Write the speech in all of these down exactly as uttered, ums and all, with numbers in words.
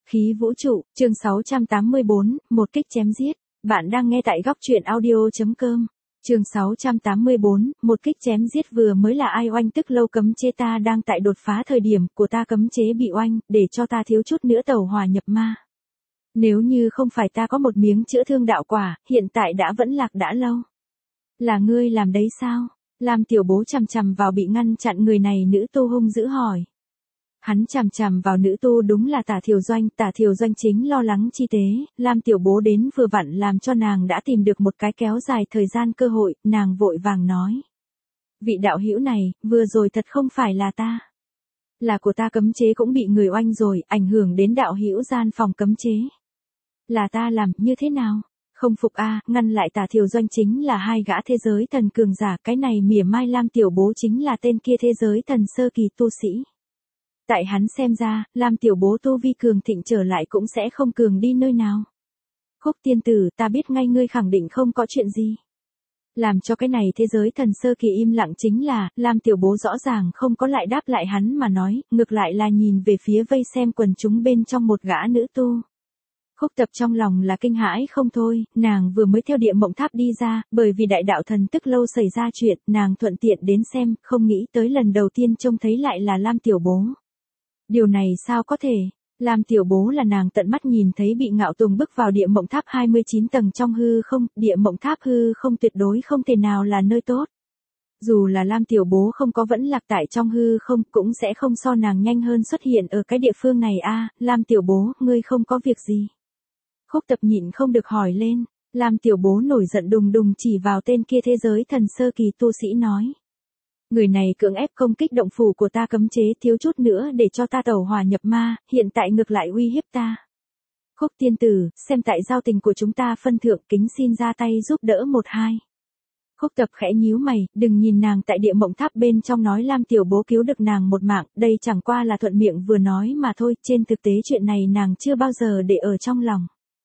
Khí vũ trụ, chương sáu trăm tám mươi bốn, một kích chém giết. Bạn đang nghe tại góc truyện audio.com. Chương sáu trăm tám mươi bốn, một kích chém giết. Vừa mới là ai oanh tức lâu cấm chế ta đang tại đột phá thời điểm của ta cấm chế bị oanh, để cho ta thiếu chút nữa tẩu hỏa nhập ma. Nếu như không phải ta có một miếng chữa thương đạo quả, hiện tại đã vẫn lạc đã lâu. Là ngươi làm đấy sao? Lam Tiểu Bố chằm chằm vào bị ngăn chặn người này nữ tu hung dữ hỏi. Hắn chằm chằm vào nữ tu đúng là Tả Thiều Doanh, Tả Thiều Doanh chính lo lắng chi tế, Lam Tiểu Bố đến vừa vặn làm cho nàng đã tìm được một cái kéo dài thời gian cơ hội, nàng vội vàng nói. Vị đạo hữu này, vừa rồi thật không phải là ta. Là của ta cấm chế cũng bị người oanh rồi, ảnh hưởng đến đạo hữu gian phòng cấm chế. Là ta làm, như thế nào? Không phục a, à, ngăn lại Tả Thiều Doanh chính là hai gã thế giới thần cường giả, cái này mỉa mai Lam Tiểu Bố chính là tên kia thế giới thần sơ kỳ tu sĩ. Tại hắn xem ra, Lam Tiểu Bố tu vi cường thịnh trở lại cũng sẽ không cường đi nơi nào. Khúc tiên tử, ta biết ngay ngươi khẳng định không có chuyện gì. Làm cho cái này thế giới thần sơ kỳ im lặng chính là, Lam Tiểu Bố rõ ràng không có lại đáp lại hắn mà nói, ngược lại là nhìn về phía vây xem quần chúng bên trong một gã nữ tu. Khúc Tập trong lòng là kinh hãi không thôi, nàng vừa mới theo địa mộng tháp đi ra, bởi vì đại đạo thần tức lâu xảy ra chuyện, nàng thuận tiện đến xem, không nghĩ tới lần đầu tiên trông thấy lại là Lam Tiểu Bố. Điều này sao có thể? Lam Tiểu Bố là nàng tận mắt nhìn thấy bị Ngạo Tùng bước vào địa mộng tháp hai mươi chín tầng trong hư không, địa mộng tháp hư không tuyệt đối không thể nào là nơi tốt. Dù là Lam Tiểu Bố không có vẫn lạc tại trong hư không, cũng sẽ không so nàng nhanh hơn xuất hiện ở cái địa phương này a. À, Lam Tiểu Bố, ngươi không có việc gì. Khúc Tập nhịn không được hỏi lên, Lam Tiểu Bố nổi giận đùng đùng chỉ vào tên kia thế giới thần sơ kỳ tu sĩ nói. Người này cưỡng ép công kích động phủ của ta cấm chế thiếu chút nữa để cho ta tẩu hỏa nhập ma, hiện tại ngược lại uy hiếp ta. Khúc tiên tử, xem tại giao tình của chúng ta phân thượng kính xin ra tay giúp đỡ một hai. Khúc Tập khẽ nhíu mày, đừng nhìn nàng tại địa mộng tháp bên trong nói Lam Tiểu Bố cứu được nàng một mạng, đây chẳng qua là thuận miệng vừa nói mà thôi, trên thực tế chuyện này nàng chưa bao giờ để ở trong lòng.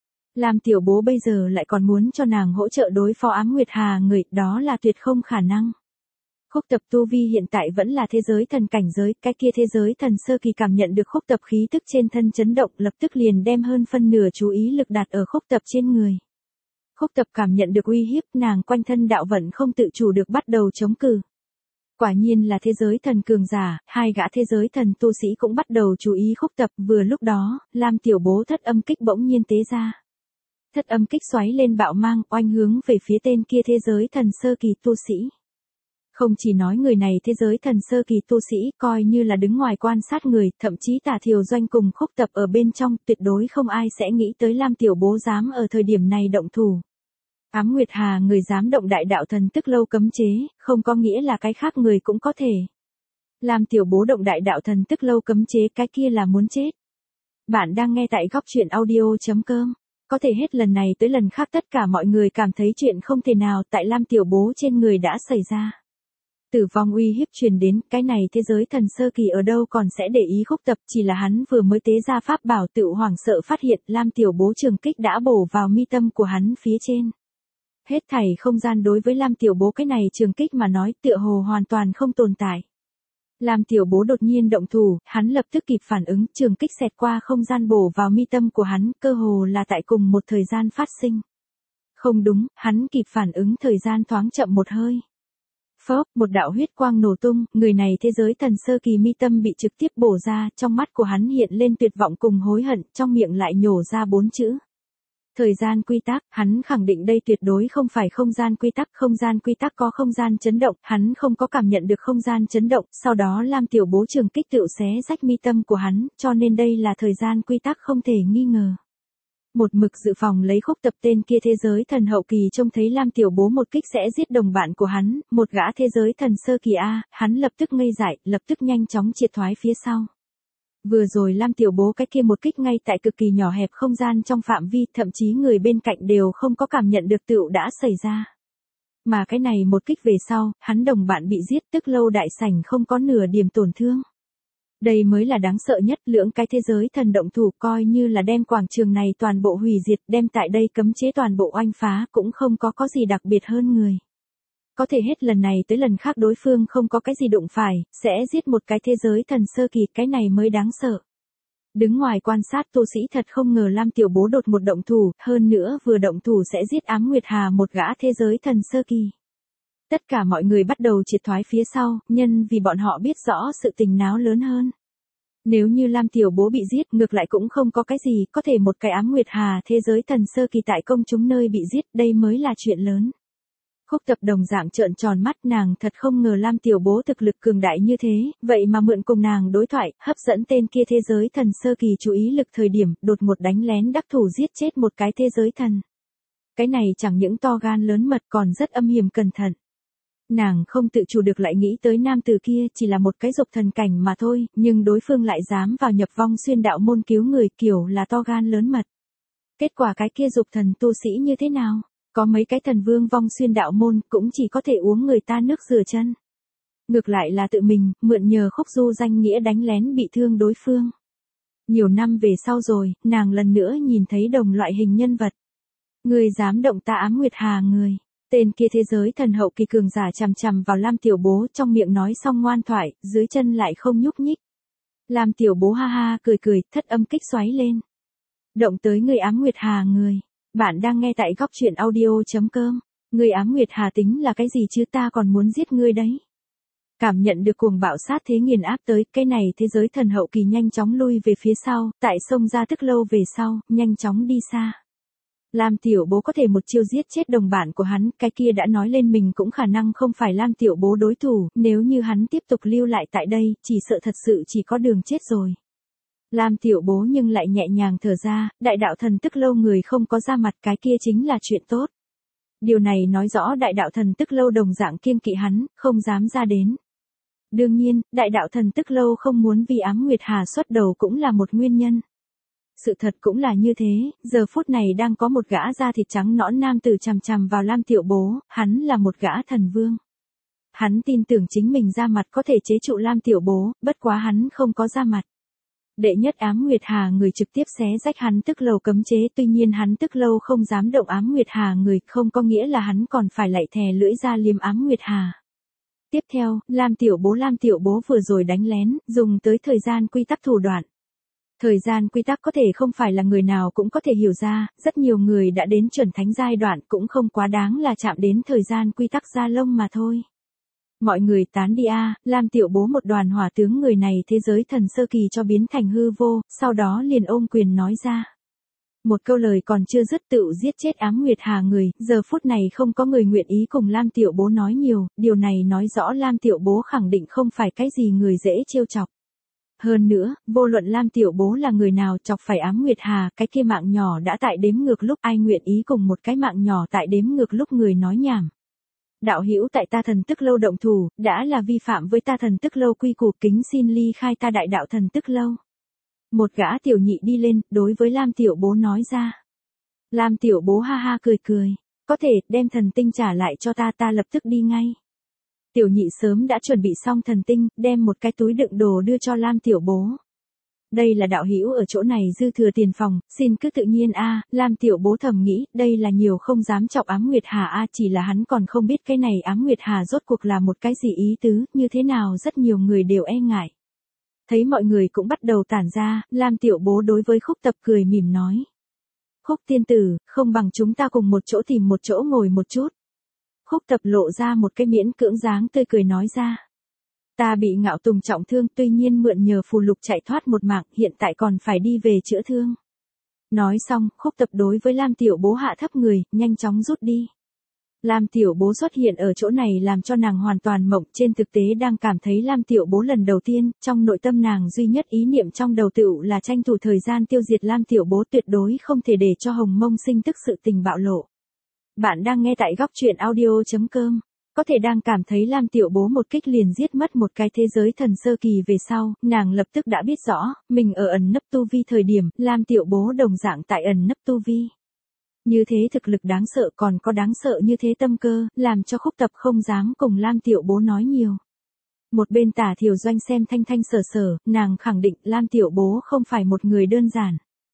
Lam Tiểu Bố bây giờ lại còn muốn cho nàng hỗ trợ đối phó Ám Nguyệt Hà người, đó là tuyệt không khả năng. Khúc Tập tu vi hiện tại vẫn là thế giới thần cảnh giới, cái kia thế giới thần sơ kỳ cảm nhận được Khúc Tập khí tức trên thân chấn động, lập tức liền đem hơn phân nửa chú ý lực đặt ở Khúc Tập trên người. Khúc Tập cảm nhận được uy hiếp, nàng quanh thân đạo vận không tự chủ được bắt đầu chống cự. Quả nhiên là thế giới thần cường giả, hai gã thế giới thần tu sĩ cũng bắt đầu chú ý Khúc Tập, vừa lúc đó, Lam Tiểu Bố thất âm kích bỗng nhiên tế ra. Thất âm kích xoáy lên bạo mang, oanh hướng về phía tên kia thế giới thần sơ kỳ tu sĩ. Không chỉ nói người này thế giới thần sơ kỳ tu sĩ, coi như là đứng ngoài quan sát người, thậm chí Tả Thiều Doanh cùng Khúc Tập ở bên trong, tuyệt đối không ai sẽ nghĩ tới Lam Tiểu Bố dám ở thời điểm này động thủ. Ám Nguyệt Hà người dám động đại đạo thần tức lâu cấm chế, không có nghĩa là cái khác người cũng có thể. Lam Tiểu Bố động đại đạo thần tức lâu cấm chế, cái kia là muốn chết. Bạn đang nghe tại góc truyện audio.com. Có thể hết lần này tới lần khác tất cả mọi người cảm thấy chuyện không thể nào tại Lam Tiểu Bố trên người đã xảy ra. Tử vong uy hiếp truyền đến, cái này thế giới thần sơ kỳ ở đâu còn sẽ để ý Khúc Tập, chỉ là hắn vừa mới tế ra pháp bảo tự hoảng sợ phát hiện Lam Tiểu Bố trường kích đã bổ vào mi tâm của hắn phía trên. Hết thảy không gian đối với Lam Tiểu Bố cái này trường kích mà nói tựa hồ hoàn toàn không tồn tại. Lam Tiểu Bố đột nhiên động thủ, hắn lập tức kịp phản ứng, trường kích xẹt qua không gian bổ vào mi tâm của hắn, cơ hồ là tại cùng một thời gian phát sinh. Không đúng, hắn kịp phản ứng thời gian thoáng chậm một hơi. Phốc, một đạo huyết quang nổ tung, người này thế giới thần sơ kỳ mi tâm bị trực tiếp bổ ra, trong mắt của hắn hiện lên tuyệt vọng cùng hối hận, trong miệng lại nhổ ra bốn chữ. Thời gian quy tắc, hắn khẳng định đây tuyệt đối không phải không gian quy tắc, không gian quy tắc có không gian chấn động, hắn không có cảm nhận được không gian chấn động, sau đó Lam Tiểu Bố trường kích tựu xé rách mi tâm của hắn, cho nên đây là thời gian quy tắc không thể nghi ngờ. Một mực dự phòng lấy Khúc Tập tên kia thế giới thần hậu kỳ trông thấy Lam Tiểu Bố một kích sẽ giết đồng bạn của hắn, một gã thế giới thần sơ kỳ A, hắn lập tức ngây dại, lập tức nhanh chóng triệt thoái phía sau. Vừa rồi Lam Tiểu Bố cái kia một kích ngay tại cực kỳ nhỏ hẹp không gian trong phạm vi, thậm chí người bên cạnh đều không có cảm nhận được tựu đã xảy ra. Mà cái này một kích về sau, hắn đồng bạn bị giết, tức lâu đại sảnh không có nửa điểm tổn thương. Đây mới là đáng sợ nhất, lưỡng cái thế giới thần động thủ coi như là đem quảng trường này toàn bộ hủy diệt, đem tại đây cấm chế toàn bộ oanh phá cũng không có có gì đặc biệt hơn người. Có thể hết lần này tới lần khác đối phương không có cái gì đụng phải, sẽ giết một cái thế giới thần sơ kỳ, cái này mới đáng sợ. Đứng ngoài quan sát tu sĩ thật không ngờ Lam Tiểu Bố đột một động thủ, hơn nữa vừa động thủ sẽ giết Ám Nguyệt Hà một gã thế giới thần sơ kỳ. Tất cả mọi người bắt đầu triệt thoái phía sau, nhân vì bọn họ biết rõ sự tình náo lớn hơn. Nếu như Lam Tiểu Bố bị giết, ngược lại cũng không có cái gì, có thể một cái Ám Nguyệt Hà thế giới thần sơ kỳ tại công chúng nơi bị giết, đây mới là chuyện lớn. Khúc Tập đồng dạng trợn tròn mắt, nàng thật không ngờ Lam Tiểu Bố thực lực cường đại như thế, vậy mà mượn cùng nàng đối thoại, hấp dẫn tên kia thế giới thần sơ kỳ chú ý lực thời điểm, đột một đánh lén đắc thủ giết chết một cái thế giới thần. Cái này chẳng những to gan lớn mật còn rất âm hiểm cẩn thận. Nàng không tự chủ được lại nghĩ tới nam tử kia chỉ là một cái dục thần cảnh mà thôi, nhưng đối phương lại dám vào nhập vong xuyên đạo môn cứu người, kiểu là to gan lớn mật. Kết quả cái kia dục thần tu sĩ như thế nào? Có mấy cái thần vương vong xuyên đạo môn cũng chỉ có thể uống người ta nước rửa chân. Ngược lại là tự mình, mượn nhờ Khúc Du danh nghĩa đánh lén bị thương đối phương. Nhiều năm về sau rồi, nàng lần nữa nhìn thấy đồng loại hình nhân vật. Người dám động ta Ám Nguyệt Hà người. Tên kia thế giới thần hậu kỳ cường giả chằm chằm vào Lam Tiểu Bố, trong miệng nói xong ngoan thoại, dưới chân lại không nhúc nhích. Lam Tiểu Bố ha ha cười cười, thất âm kích xoáy lên. Động tới người Ám Nguyệt Hà người. Bạn đang nghe tại góc truyện audio.com. Người Ám Nguyệt Hà tính là cái gì chứ, ta còn muốn giết ngươi đấy. Cảm nhận được cuồng bạo sát thế nghiền áp tới, cái này thế giới thần hậu kỳ nhanh chóng lui về phía sau, tại sông ra tức lâu về sau, nhanh chóng đi xa. Lam Tiểu Bố có thể một chiêu giết chết đồng bạn của hắn, cái kia đã nói lên mình cũng khả năng không phải Lam Tiểu Bố đối thủ, nếu như hắn tiếp tục lưu lại tại đây, chỉ sợ thật sự chỉ có đường chết rồi. Lam Tiểu Bố nhưng lại nhẹ nhàng thở ra, đại đạo thần tức lâu người không có ra mặt, cái kia chính là chuyện tốt. Điều này nói rõ đại đạo thần tức lâu đồng dạng kiêng kỵ hắn, không dám ra đến. Đương nhiên, đại đạo thần tức lâu không muốn vì Ám Nguyệt Hà xuất đầu cũng là một nguyên nhân. Sự thật cũng là như thế, giờ phút này đang có một gã da thịt trắng nõn nam tử chằm chằm vào Lam Tiểu Bố, hắn là một gã thần vương. Hắn tin tưởng chính mình ra mặt có thể chế trụ Lam Tiểu Bố, bất quá hắn không có ra mặt. Đệ nhất Ám Nguyệt Hà người trực tiếp xé rách hắn tức lâu cấm chế, tuy nhiên hắn tức lâu không dám động Ám Nguyệt Hà người, không có nghĩa là hắn còn phải lạy thè lưỡi ra liếm Ám Nguyệt Hà. Tiếp theo, Lam Tiểu Bố Lam Tiểu Bố vừa rồi đánh lén, dùng tới thời gian quy tắc thủ đoạn. Thời gian quy tắc có thể không phải là người nào cũng có thể hiểu ra, rất nhiều người đã đến chuẩn thánh giai đoạn cũng không quá đáng là chạm đến thời gian quy tắc da lông mà thôi. Mọi người tán đi a, Lam Tiểu Bố một đoàn hỏa tướng người này thế giới thần sơ kỳ cho biến thành hư vô, sau đó liền ôm quyền nói ra. Một câu lời còn chưa dứt tựu giết chết Ám Nguyệt Hà người, giờ phút này không có người nguyện ý cùng Lam Tiểu Bố nói nhiều, điều này nói rõ Lam Tiểu Bố khẳng định không phải cái gì người dễ trêu chọc. Hơn nữa, vô luận Lam Tiểu Bố là người nào chọc phải Ám Nguyệt Hà, cái kia mạng nhỏ đã tại đếm ngược lúc, ai nguyện ý cùng một cái mạng nhỏ tại đếm ngược lúc người nói nhảm. Đạo hữu tại ta thần tức lâu động thủ, đã là vi phạm với ta thần tức lâu quy củ, kính xin ly khai ta đại đạo thần tức lâu. Một gã tiểu nhị đi lên, đối với Lam Tiểu Bố nói ra. Lam Tiểu Bố ha ha cười cười, có thể, đem thần tinh trả lại cho ta, ta lập tức đi ngay. Tiểu nhị sớm đã chuẩn bị xong thần tinh, đem một cái túi đựng đồ đưa cho Lam Tiểu Bố. Đây là đạo hữu ở chỗ này dư thừa tiền phòng, xin cứ tự nhiên a. Lam Tiểu Bố thầm nghĩ, đây là nhiều không dám chọc Ám Nguyệt Hà a, chỉ là hắn còn không biết cái này Ám Nguyệt Hà rốt cuộc là một cái gì ý tứ, như thế nào rất nhiều người đều e ngại. Thấy mọi người cũng bắt đầu tản ra, Lam Tiểu Bố đối với Khúc Tập cười mỉm nói. Khúc tiên tử, không bằng chúng ta cùng một chỗ tìm một chỗ ngồi một chút. Khúc Tập lộ ra một cái miễn cưỡng dáng tươi cười nói ra. Ta bị Ngạo Tùng trọng thương, tuy nhiên mượn nhờ phù lục chạy thoát một mạng, hiện tại còn phải đi về chữa thương. Nói xong, Khúc Tập đối với Lam Tiểu Bố hạ thấp người, nhanh chóng rút đi. Lam Tiểu Bố xuất hiện ở chỗ này làm cho nàng hoàn toàn mộng, trên thực tế đang cảm thấy Lam Tiểu Bố lần đầu tiên, trong nội tâm nàng duy nhất ý niệm trong đầu tựu là tranh thủ thời gian tiêu diệt Lam Tiểu Bố, tuyệt đối không thể để cho Hồng Mông Sinh tức sự tình bạo lộ. Bạn đang nghe tại góc truyện audio.com. Có thể đang cảm thấy Lam Tiểu Bố một kích liền giết mất một cái thế giới thần sơ kỳ về sau, nàng lập tức đã biết rõ, mình ở ẩn nấp tu vi thời điểm, Lam Tiểu Bố đồng dạng tại ẩn nấp tu vi. Như thế thực lực đáng sợ, còn có đáng sợ như thế tâm cơ, làm cho Khúc Tập không dám cùng Lam Tiểu Bố nói nhiều. Một bên Tả Thiều Doanh xem thanh thanh sở sở, nàng khẳng định Lam Tiểu Bố không phải một người đơn giản.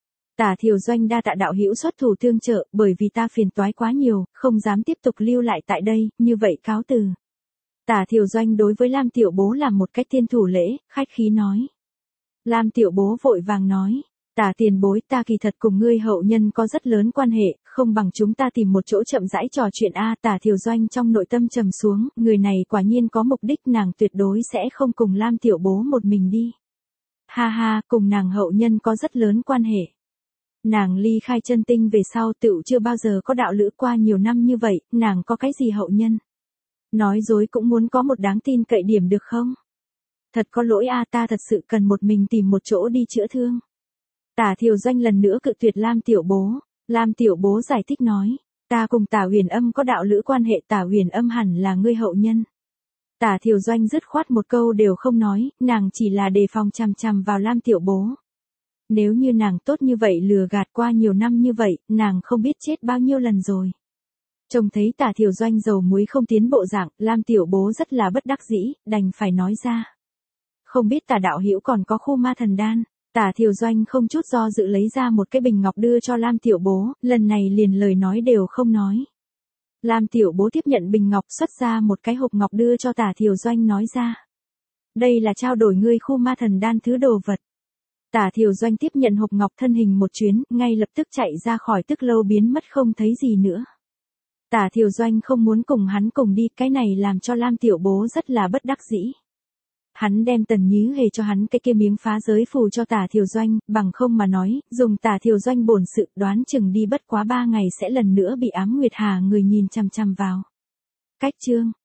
Tả Thiều Doanh đa tạ đạo hữu xuất thủ tương trợ, bởi vì ta phiền toái quá nhiều, không dám tiếp tục lưu lại tại đây, như vậy cáo từ. Tả Thiều Doanh đối với Lam Tiểu Bố làm một cách thiên thủ lễ, khách khí nói. Lam Tiểu Bố vội vàng nói, Tả tiền bối, ta kỳ thật cùng ngươi hậu nhân có rất lớn quan hệ, không bằng chúng ta tìm một chỗ chậm rãi trò chuyện a. Tả Thiều Doanh trong nội tâm trầm xuống, người này quả nhiên có mục đích, nàng tuyệt đối sẽ không cùng Lam Tiểu Bố một mình đi. Ha ha, cùng nàng hậu nhân có rất lớn quan hệ. Nàng ly khai chân tinh về sau tựu chưa bao giờ có đạo lữ qua nhiều năm như vậy, nàng có cái gì hậu nhân? Nói dối cũng muốn có một đáng tin cậy điểm được không? Thật có lỗi a, ta thật sự cần một mình tìm một chỗ đi chữa thương. Tả Thiều Doanh lần nữa cự tuyệt Lam Tiểu Bố. Lam Tiểu Bố giải thích nói, ta cùng Tả Huyền Âm có đạo lữ quan hệ, Tả Huyền Âm hẳn là ngươi hậu nhân. Tả Thiều Doanh dứt khoát một câu đều không nói, nàng chỉ là đề phòng chằm chằm vào Lam Tiểu Bố. Nếu như nàng tốt như vậy lừa gạt qua nhiều năm như vậy, nàng không biết chết bao nhiêu lần rồi. Trông thấy Tả Thiều Doanh dầu muối không tiến bộ dạng, Lam Tiểu Bố rất là bất đắc dĩ, đành phải nói ra. Không biết Tả đạo hữu còn có khu ma thần đan. Tả Thiều Doanh không chút do dự lấy ra một cái bình ngọc đưa cho Lam Tiểu Bố, lần này liền lời nói đều không nói. Lam Tiểu Bố tiếp nhận bình ngọc, xuất ra một cái hộp ngọc đưa cho Tả Thiều Doanh, nói ra. Đây là trao đổi ngươi khu ma thần đan thứ đồ vật. Tả Thiều Doanh tiếp nhận hộp ngọc, thân hình một chuyến, ngay lập tức chạy ra khỏi Tức Lâu, biến mất không thấy gì nữa. Tả Thiều Doanh không muốn cùng hắn cùng đi, cái này làm cho Lam Tiểu Bố rất là bất đắc dĩ. Hắn đem Tần Nhứ Hề cho hắn cái kia miếng phá giới phù cho Tả Thiều Doanh, bằng không mà nói, dùng Tả Thiều Doanh bổn sự, đoán chừng đi bất quá ba ngày sẽ lần nữa bị Ám Nguyệt Hà người nhìn chằm chằm vào. Cách chương